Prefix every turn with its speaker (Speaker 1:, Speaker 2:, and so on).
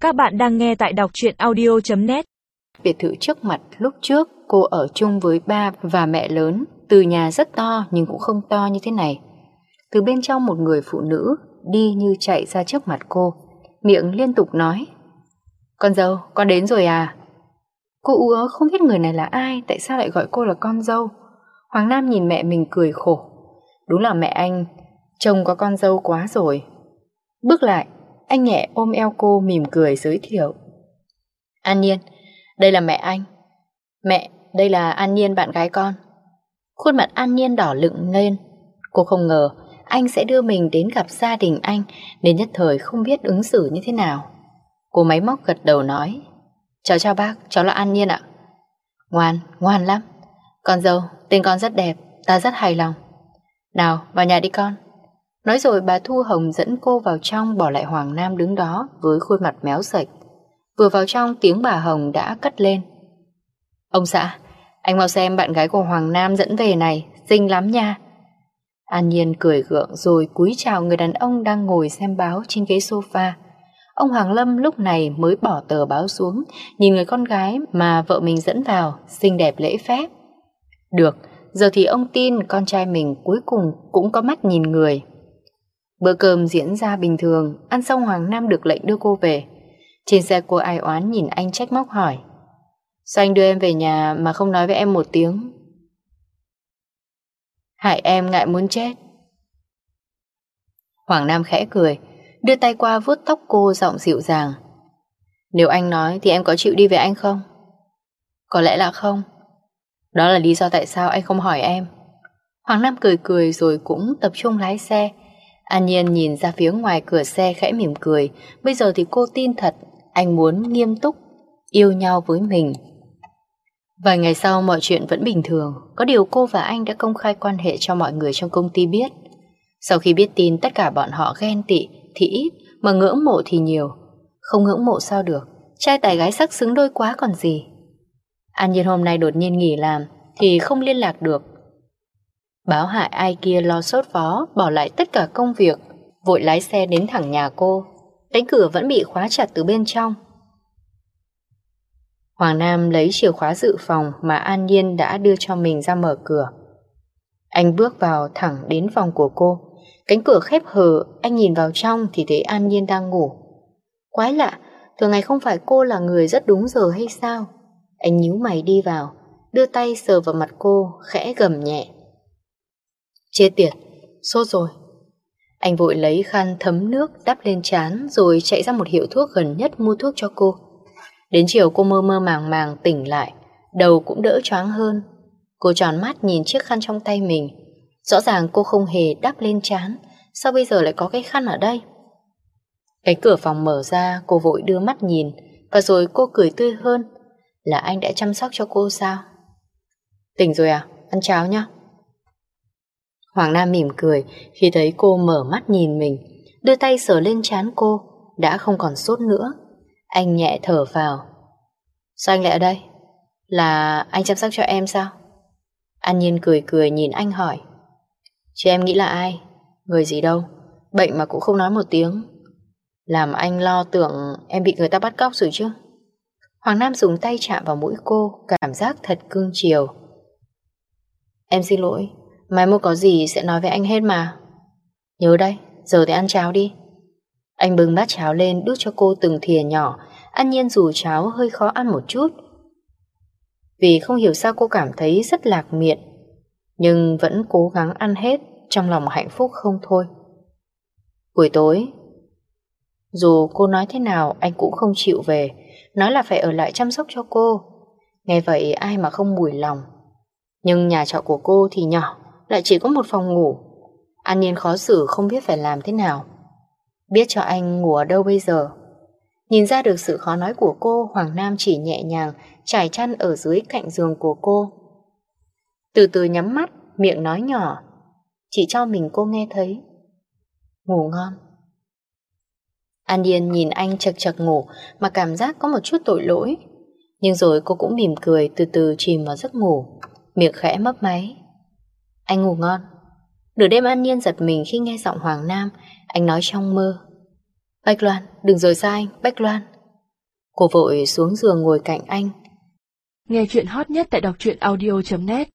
Speaker 1: Các bạn đang nghe tại đọc truyện audio.net.
Speaker 2: Biệt thự trước mặt lúc trước cô ở chung với ba và mẹ lớn. Từ nhà rất to nhưng cũng không to như thế này. Từ bên trong một người phụ nữ đi như chạy ra trước mặt cô, miệng liên tục nói: "Con dâu, con đến rồi à?" Cô ú không biết người này là ai, tại sao lại gọi cô là con dâu. Hoàng Nam nhìn mẹ mình cười khổ. Đúng là mẹ anh trông có con dâu quá rồi. Bước lại, anh nhẹ ôm eo cô mỉm cười giới thiệu: "An Nhiên, đây là mẹ anh. Mẹ, đây là An Nhiên bạn gái con." Khuôn mặt An Nhiên đỏ lựng lên. Cô không ngờ anh sẽ đưa mình đến gặp gia đình anh, nên nhất thời không biết ứng xử như thế nào. Cô máy móc gật đầu nói: Chào bác, cháu là An Nhiên ạ." Ngoan lắm. "Con dâu, tên con rất đẹp, ta rất hài lòng. Nào, vào nhà đi con." Nói rồi bà Thu Hồng dẫn cô vào trong, bỏ lại Hoàng Nam đứng đó với khuôn mặt méo sệch. Vừa vào trong, tiếng bà Hồng đã cất lên: "Ông xã, anh mau xem bạn gái của Hoàng Nam dẫn về này, xinh lắm nha." An Nhiên cười gượng rồi cúi chào người đàn ông đang ngồi xem báo trên ghế sofa. Ông Hoàng Lâm lúc này mới bỏ tờ báo xuống, nhìn người con gái mà vợ mình dẫn vào, xinh đẹp lễ phép. Được, giờ thì ông tin con trai mình cuối cùng cũng có mắt nhìn người. Bữa cơm diễn ra bình thường, ăn xong Hoàng Nam được lệnh đưa cô về. Trên xe cô ai oán nhìn anh trách móc hỏi: "Sao anh đưa em về nhà mà không nói với em một tiếng? Hại em ngại muốn chết." Hoàng Nam khẽ cười, đưa tay qua vuốt tóc cô, giọng dịu dàng: "Nếu anh nói thì em có chịu đi với anh không?" "Có lẽ là không. Đó là lý do tại sao anh không hỏi em." Hoàng Nam cười rồi cũng tập trung lái xe. An Nhiên nhìn ra phía ngoài cửa xe khẽ mỉm cười. Bây giờ thì cô tin thật, anh muốn nghiêm túc yêu nhau với mình. Vài ngày sau mọi chuyện vẫn bình thường. Có điều cô và anh đã công khai quan hệ cho mọi người trong công ty biết. Sau khi biết tin, tất cả bọn họ ghen tị thì ít, mà ngưỡng mộ thì nhiều. Không ngưỡng mộ sao được, trai tài gái sắc xứng đôi quá còn gì. An Nhiên hôm nay đột nhiên nghỉ làm thì không liên lạc được. Báo hại ai kia lo sốt vó, bỏ lại tất cả công việc, vội lái xe đến thẳng nhà cô. Cánh cửa vẫn bị khóa chặt từ bên trong. Hoàng Nam lấy chìa khóa dự phòng mà An Nhiên đã đưa cho mình ra mở cửa. Anh bước vào thẳng đến phòng của cô. Cánh cửa khép hờ, anh nhìn vào trong thì thấy An Nhiên đang ngủ. Quái lạ, thường ngày không phải cô là người rất đúng giờ hay sao? Anh nhíu mày đi vào, đưa tay sờ vào mặt cô, khẽ gầm nhẹ: "Chết tiệt, sốt rồi." Anh vội lấy khăn thấm nước đắp lên trán rồi chạy ra một hiệu thuốc gần nhất mua thuốc cho cô. Đến chiều cô mơ mơ màng màng tỉnh lại, đầu cũng đỡ choáng hơn. Cô tròn mắt nhìn chiếc khăn trong tay mình. Rõ ràng cô không hề đắp lên trán, sao bây giờ lại có cái khăn ở đây? Cái cửa phòng mở ra, cô vội đưa mắt nhìn, và rồi cô cười tươi hơn. Là anh đã chăm sóc cho cô sao? "Tỉnh rồi à? Ăn cháo nhá." Hoàng Nam mỉm cười khi thấy cô mở mắt nhìn mình, đưa tay sờ lên trán cô, đã không còn sốt nữa. Anh nhẹ thở vào: "Sao anh lại ở đây? Là anh chăm sóc cho em sao?" An Nhiên cười nhìn anh hỏi: "Chứ em nghĩ là ai? Người gì đâu, bệnh mà cũng không nói một tiếng. Làm anh lo tưởng em bị người ta bắt cóc rồi chứ." Hoàng Nam dùng tay chạm vào mũi cô, cảm giác thật cưng chiều. "Em xin lỗi, mai mốt có gì sẽ nói với anh hết mà. Nhớ đây, giờ thì ăn cháo đi." Anh bưng bát cháo lên đút cho cô từng thìa nhỏ. An Nhiên dù cháo hơi khó ăn một chút, vì không hiểu sao cô cảm thấy rất lạc miệng, nhưng vẫn cố gắng ăn hết, trong lòng hạnh phúc không thôi. Buổi tối, dù cô nói thế nào anh cũng không chịu về, nói là phải ở lại chăm sóc cho cô. Nghe vậy ai mà không mùi lòng. Nhưng nhà trọ của cô thì nhỏ, lại chỉ có một phòng ngủ. An Nhiên khó xử không biết phải làm thế nào. Biết cho anh ngủ ở đâu bây giờ? Nhìn ra được sự khó nói của cô, Hoàng Nam chỉ nhẹ nhàng trải chăn ở dưới cạnh giường của cô. Từ từ nhắm mắt, miệng nói nhỏ, chỉ cho mình cô nghe thấy: "Ngủ ngon." An Nhiên nhìn anh chật chật ngủ mà cảm giác có một chút tội lỗi. Nhưng rồi cô cũng mỉm cười, từ từ chìm vào giấc ngủ, miệng khẽ mấp máy: "Anh ngủ ngon." Nửa đêm An Nhiên giật mình khi nghe giọng Hoàng Nam. Anh nói trong mơ: "Bạch Loan, đừng rời xa anh, Bạch Loan." Cô vội xuống giường ngồi cạnh anh.
Speaker 1: Nghe chuyện hot nhất tại đọc truyện audio.net.